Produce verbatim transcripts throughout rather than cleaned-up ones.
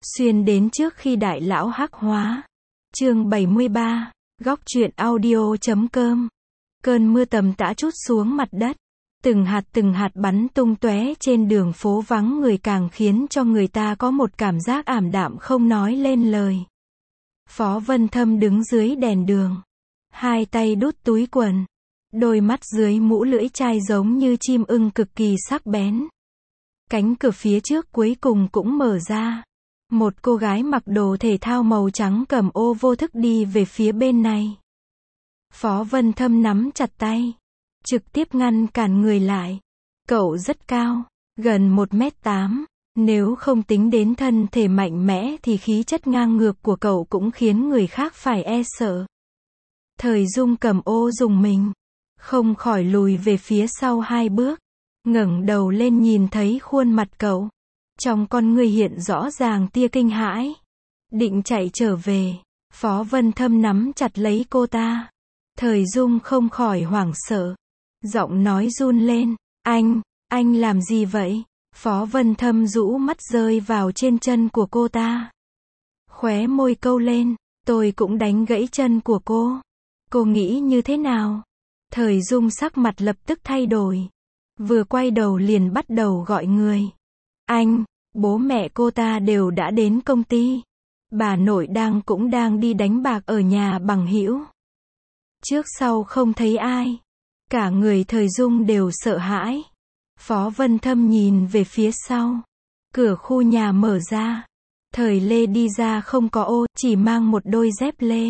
Xuyên đến trước khi đại lão hắc hóa. Chương bảy mươi ba, góc truyện audio chấm com. Cơn mưa tầm tã trút xuống mặt đất. Từng hạt từng hạt bắn tung tóe trên đường phố vắng người, càng khiến cho người ta có một cảm giác ảm đạm không nói lên lời. Phó Vân Thâm đứng dưới đèn đường. Hai tay đút túi quần. Đôi mắt dưới mũ lưỡi chai giống như chim ưng cực kỳ sắc bén. Cánh cửa phía trước cuối cùng cũng mở ra. Một cô gái mặc đồ thể thao màu trắng cầm ô vô thức đi về phía bên này. Phó Vân Thâm nắm chặt tay, trực tiếp ngăn cản người lại. Cậu rất cao, gần một mét tám. Nếu không tính đến thân thể mạnh mẽ thì khí chất ngang ngược của cậu cũng khiến người khác phải e sợ. Thời Dung cầm ô dùng mình, không khỏi lùi về phía sau hai bước, ngẩng đầu lên nhìn thấy khuôn mặt cậu. Trong con người hiện rõ ràng tia kinh hãi. Định chạy trở về, Phó Vân Thâm nắm chặt lấy cô ta. Thời Dung không khỏi hoảng sợ. Giọng nói run lên, anh, anh làm gì vậy? Phó Vân Thâm rũ mắt rơi vào trên chân của cô ta. Khóe môi câu lên, tôi cũng đánh gãy chân của cô. Cô nghĩ như thế nào? Thời Dung sắc mặt lập tức thay đổi. Vừa quay đầu liền bắt đầu gọi người. Anh, bố mẹ cô ta đều đã đến công ty. Bà nội đang cũng đang đi đánh bạc ở nhà bằng hữu. Trước sau không thấy ai. Cả người Thời Dung đều sợ hãi. Phó Vân Thâm nhìn về phía sau. Cửa khu nhà mở ra. Thời Lê đi ra không có ô, chỉ mang một đôi dép lê.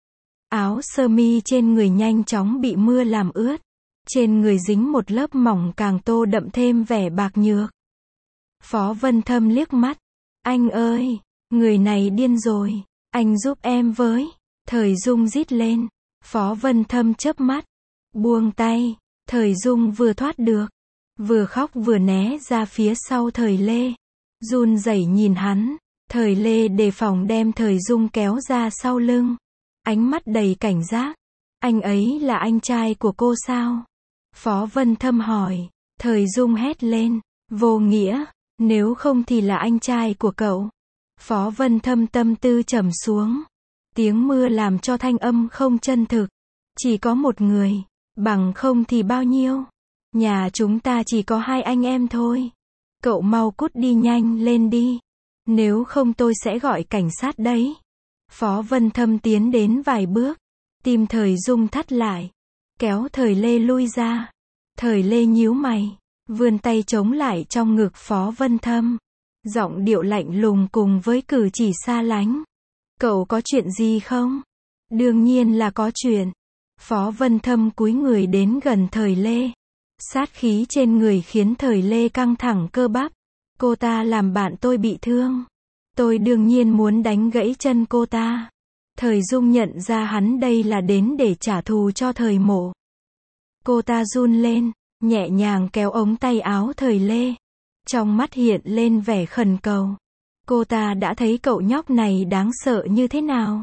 Áo sơ mi trên người nhanh chóng bị mưa làm ướt. Trên người dính một lớp mỏng càng tô đậm thêm vẻ bạc nhược. Phó Vân Thâm liếc mắt. Anh ơi, người này điên rồi. Anh giúp em với. Thời Dung rít lên. Phó Vân Thâm chớp mắt. Buông tay. Thời Dung vừa thoát được. Vừa khóc vừa né ra phía sau Thời Lê. Run rẩy nhìn hắn. Thời Lê đề phòng đem Thời Dung kéo ra sau lưng. Ánh mắt đầy cảnh giác. Anh ấy là anh trai của cô sao? Phó Vân Thâm hỏi. Thời Dung hét lên. Vô nghĩa. Nếu không thì là anh trai của cậu. Phó Vân Thâm tâm tư trầm xuống. Tiếng mưa làm cho thanh âm không chân thực. Chỉ có một người. Bằng không thì bao nhiêu? Nhà chúng ta chỉ có hai anh em thôi. Cậu mau cút đi nhanh lên đi. Nếu không tôi sẽ gọi cảnh sát đấy. Phó Vân Thâm tiến đến vài bước. Tim Thời Dung thắt lại. Kéo Thời Lê lui ra. Thời Lê nhíu mày. Vươn tay chống lại trong ngực Phó Vân Thâm. Giọng điệu lạnh lùng cùng với cử chỉ xa lánh. Cậu có chuyện gì không? Đương nhiên là có chuyện. Phó Vân Thâm cúi người đến gần Thời Lê. Sát khí trên người khiến Thời Lê căng thẳng cơ bắp. Cô ta làm bạn tôi bị thương. Tôi đương nhiên muốn đánh gãy chân cô ta. Thời Dung nhận ra hắn đây là đến để trả thù cho Thời Mộ. Cô ta run lên, nhẹ nhàng kéo ống tay áo Thời Lê. Trong mắt hiện lên vẻ khẩn cầu. Cô ta đã thấy cậu nhóc này đáng sợ như thế nào.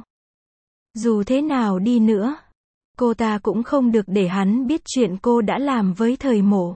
Dù thế nào đi nữa, cô ta cũng không được để hắn biết chuyện cô đã làm với Thời Mộ.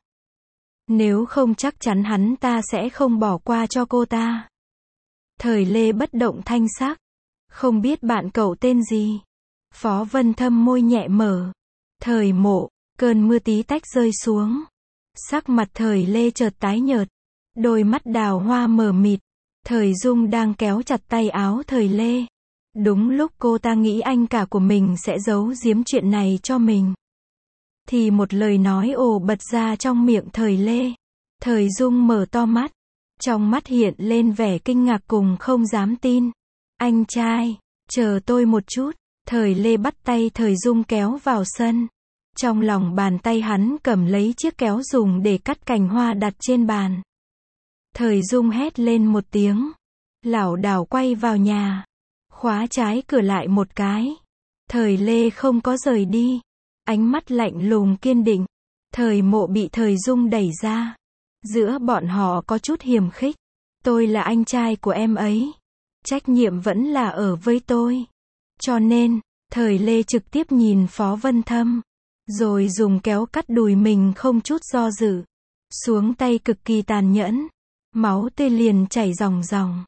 Nếu không chắc chắn hắn ta sẽ không bỏ qua cho cô ta. Thời Lê bất động thanh sắc. Không biết bạn cậu tên gì? Phó Vân Thâm môi nhẹ mở. Thời Mộ. Cơn mưa tí tách rơi xuống. Sắc mặt Thời Lê chợt tái nhợt. Đôi mắt đào hoa mờ mịt. Thời Dung đang kéo chặt tay áo Thời Lê. Đúng lúc cô ta nghĩ anh cả của mình sẽ giấu giếm chuyện này cho mình, thì một lời nói ồ bật ra trong miệng Thời Lê. Thời Dung mở to mắt. Trong mắt hiện lên vẻ kinh ngạc cùng không dám tin. Anh trai, chờ tôi một chút. Thời Lê bắt tay Thời Dung kéo vào sân. Trong lòng bàn tay hắn cầm lấy chiếc kéo dùng để cắt cành hoa đặt trên bàn. Thời Dung hét lên một tiếng. Lảo đảo quay vào nhà. Khóa trái cửa lại một cái. Thời Lê không có rời đi. Ánh mắt lạnh lùng kiên định. Thời Mộ bị Thời Dung đẩy ra. Giữa bọn họ có chút hiềm khích. Tôi là anh trai của em ấy. Trách nhiệm vẫn là ở với tôi. Cho nên, Thời Lê trực tiếp nhìn Phó Vân Thâm. Rồi dùng kéo cắt đùi mình không chút do dự. Xuống tay cực kỳ tàn nhẫn. Máu tươi liền chảy ròng ròng.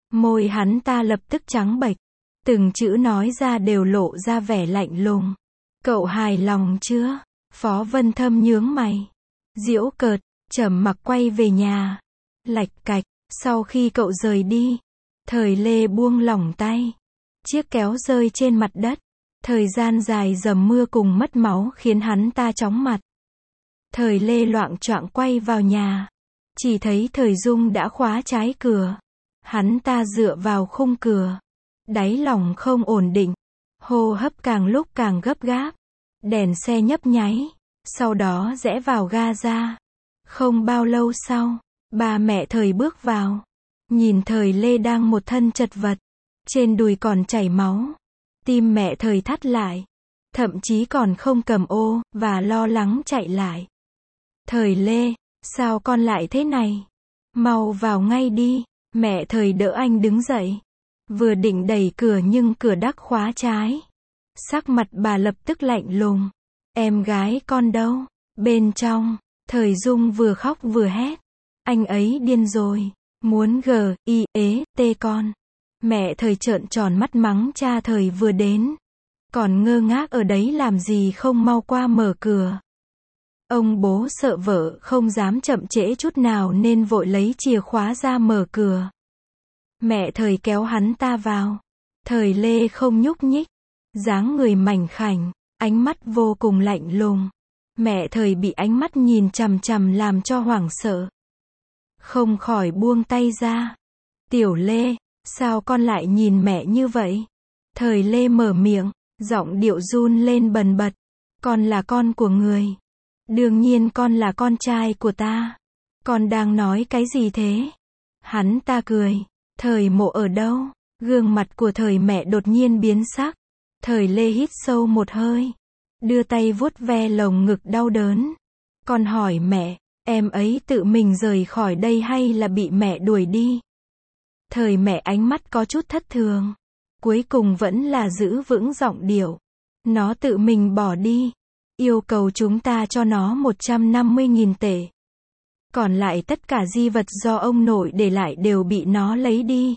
Môi hắn ta lập tức trắng bệch. Từng chữ nói ra đều lộ ra vẻ lạnh lùng. Cậu hài lòng chưa? Phó Vân Thâm nhướng mày. Giễu cợt, trầm mặc quay về nhà. Lạch cạch, sau khi cậu rời đi, Thời Lê buông lỏng tay. Chiếc kéo rơi trên mặt đất. Thời gian dài dầm mưa cùng mất máu khiến hắn ta chóng mặt. Thời Lê loạng choạng quay vào nhà. Chỉ thấy Thời Dung đã khóa trái cửa. Hắn ta dựa vào khung cửa. Đáy lòng không ổn định. Hô hấp càng lúc càng gấp gáp. Đèn xe nhấp nháy. Sau đó rẽ vào ga ra. Không bao lâu sau, ba mẹ Thời bước vào. Nhìn Thời Lê đang một thân chật vật. Trên đùi còn chảy máu. Tim mẹ Thời thắt lại. Thậm chí còn không cầm ô, và lo lắng chạy lại. Thời Lê, sao con lại thế này? Mau vào ngay đi. Mẹ Thời đỡ anh đứng dậy. Vừa định đẩy cửa nhưng cửa đắc khóa trái. Sắc mặt bà lập tức lạnh lùng. Em gái con đâu? Bên trong, Thời Dung vừa khóc vừa hét. Anh ấy điên rồi. Muốn g, i, ế, t con. Mẹ Thời trợn tròn mắt mắng cha Thời vừa đến. Còn ngơ ngác ở đấy làm gì không mau qua mở cửa. Ông bố sợ vợ không dám chậm trễ chút nào nên vội lấy chìa khóa ra mở cửa. Mẹ Thời kéo hắn ta vào. Thời Lê không nhúc nhích. Dáng người mảnh khảnh, ánh mắt vô cùng lạnh lùng. Mẹ Thời bị ánh mắt nhìn chằm chằm làm cho hoảng sợ. Không khỏi buông tay ra. Tiểu Lê, sao con lại nhìn mẹ như vậy? Thời Lê mở miệng, giọng điệu run lên bần bật. Con là con của người. Đương nhiên con là con trai của ta. Con đang nói cái gì thế? Hắn ta cười. Thời Mộ ở đâu? Gương mặt của Thời mẹ đột nhiên biến sắc. Thời Lê hít sâu một hơi. Đưa tay vuốt ve lồng ngực đau đớn. Con hỏi mẹ, em ấy tự mình rời khỏi đây hay là bị mẹ đuổi đi? Thời mẹ ánh mắt có chút thất thường. Cuối cùng vẫn là giữ vững giọng điệu. Nó tự mình bỏ đi. Yêu cầu chúng ta cho nó một trăm năm mươi nghìn tệ. Còn lại tất cả di vật do ông nội để lại đều bị nó lấy đi.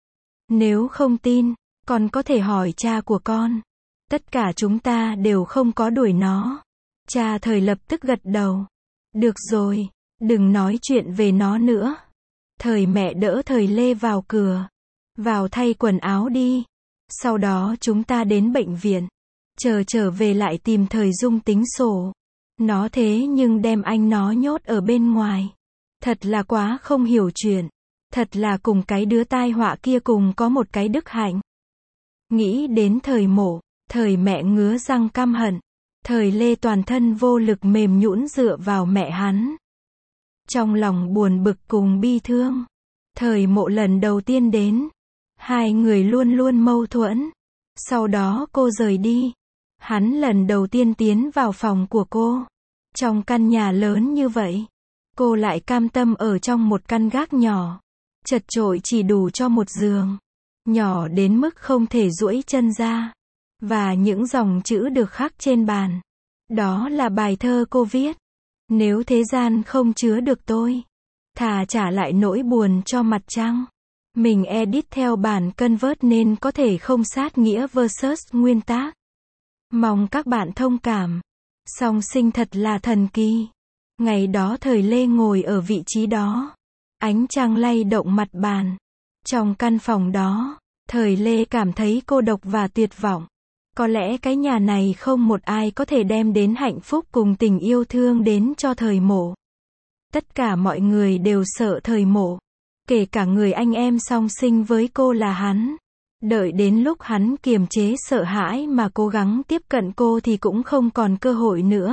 Nếu không tin, con có thể hỏi cha của con. Tất cả chúng ta đều không có đuổi nó. Cha Thời lập tức gật đầu. Được rồi, đừng nói chuyện về nó nữa. Thời mẹ đỡ Thời Lê vào cửa. Vào thay quần áo đi. Sau đó chúng ta đến bệnh viện. Chờ trở về lại tìm Thời Dung tính sổ. Nó thế nhưng đem anh nó nhốt ở bên ngoài. Thật là quá không hiểu chuyện. Thật là cùng cái đứa tai họa kia cùng có một cái đức hạnh. Nghĩ đến Thời Mộ, Thời mẹ ngứa răng căm hận. Thời Lê toàn thân vô lực mềm nhũn dựa vào mẹ hắn. Trong lòng buồn bực cùng bi thương. Thời Mộ lần đầu tiên đến. Hai người luôn luôn mâu thuẫn. Sau đó cô rời đi. Hắn lần đầu tiên tiến vào phòng của cô. Trong căn nhà lớn như vậy, cô lại cam tâm ở trong một căn gác nhỏ. Chật chội chỉ đủ cho một giường. Nhỏ đến mức không thể duỗi chân ra. Và những dòng chữ được khắc trên bàn. Đó là bài thơ cô viết. Nếu thế gian không chứa được tôi, thà trả lại nỗi buồn cho mặt trăng. Mình edit theo bản Convert nên có thể không sát nghĩa versus nguyên tác. Mong các bạn thông cảm. Song sinh thật là thần kỳ. Ngày đó Thời Lê ngồi ở vị trí đó. Ánh trăng lay động mặt bàn. Trong căn phòng đó, Thời Lê cảm thấy cô độc và tuyệt vọng. Có lẽ cái nhà này không một ai có thể đem đến hạnh phúc cùng tình yêu thương đến cho Thời Mộ. Tất cả mọi người đều sợ Thời Mộ. Kể cả người anh em song sinh với cô là hắn. Đợi đến lúc hắn kiềm chế sợ hãi mà cố gắng tiếp cận cô thì cũng không còn cơ hội nữa.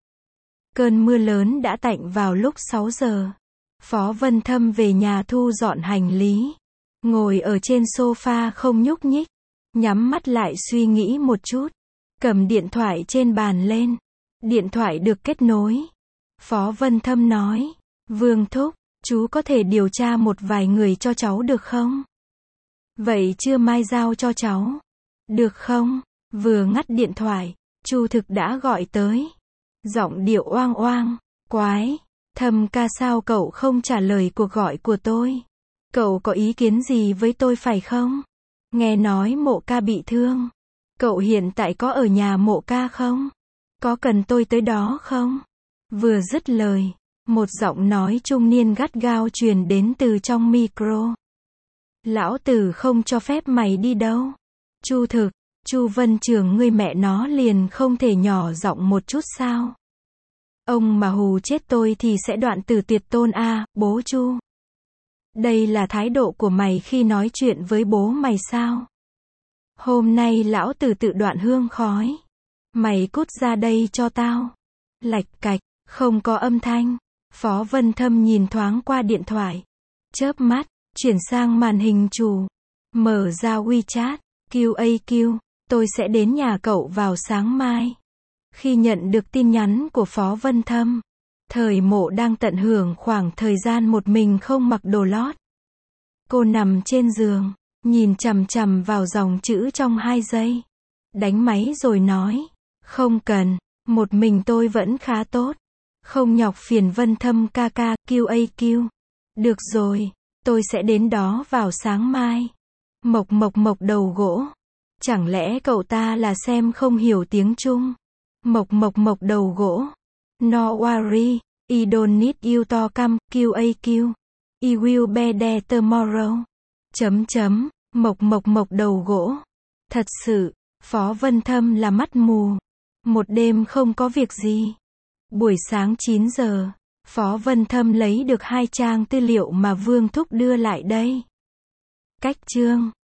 Cơn mưa lớn đã tạnh vào lúc sáu giờ. Phó Vân Thâm về nhà thu dọn hành lý. Ngồi ở trên sofa không nhúc nhích. Nhắm mắt lại suy nghĩ một chút. Cầm điện thoại trên bàn lên. Điện thoại được kết nối. Phó Vân Thâm nói. Vương Thúc, chú có thể điều tra một vài người cho cháu được không? Vậy trưa mai giao cho cháu. Được không? Vừa ngắt điện thoại, Chu Thực đã gọi tới. Giọng điệu oang oang. Quái, Thâm ca sao cậu không trả lời cuộc gọi của tôi? Cậu có ý kiến gì với tôi phải không? Nghe nói Mộ Ca bị thương. Cậu hiện tại có ở nhà Mộ Ca không? Có cần tôi tới đó không? Vừa dứt lời, một giọng nói trung niên gắt gao truyền đến từ trong micro. Lão tử không cho phép mày đi đâu. Chu Thực, Chu Vân Trường ngươi mẹ nó liền không thể nhỏ giọng một chút sao? Ông mà hù chết tôi thì sẽ đoạn tử tuyệt tôn a, bố Chu. Đây là thái độ của mày khi nói chuyện với bố mày sao? Hôm nay lão tử tự đoạn hương khói. Mày cút ra đây cho tao. Lạch cạch, không có âm thanh. Phó Vân Thâm nhìn thoáng qua điện thoại. Chớp mắt, chuyển sang màn hình chủ. Mở ra WeChat, quy a quy, tôi sẽ đến nhà cậu vào sáng mai. Khi nhận được tin nhắn của Phó Vân Thâm, Thời Mộ đang tận hưởng khoảng thời gian một mình không mặc đồ lót. Cô nằm trên giường, nhìn chằm chằm vào dòng chữ trong hai giây. Đánh máy rồi nói, không cần, một mình tôi vẫn khá tốt. Không nhọc phiền Vân Thâm ca ca, quy a quy. Được rồi, tôi sẽ đến đó vào sáng mai. Mộc mộc mộc đầu gỗ. Chẳng lẽ cậu ta là xem không hiểu tiếng Trung? Mộc mộc mộc đầu gỗ. No worry, I don't need you to come, quy a quy. I will be there tomorrow. Chấm chấm, mộc mộc mộc đầu gỗ. Thật sự, Phó Vân Thâm là mắt mù. Một đêm không có việc gì. Buổi sáng chín giờ, Phó Vân Thâm lấy được hai trang tư liệu mà Vương Thúc đưa lại đây. Cách chương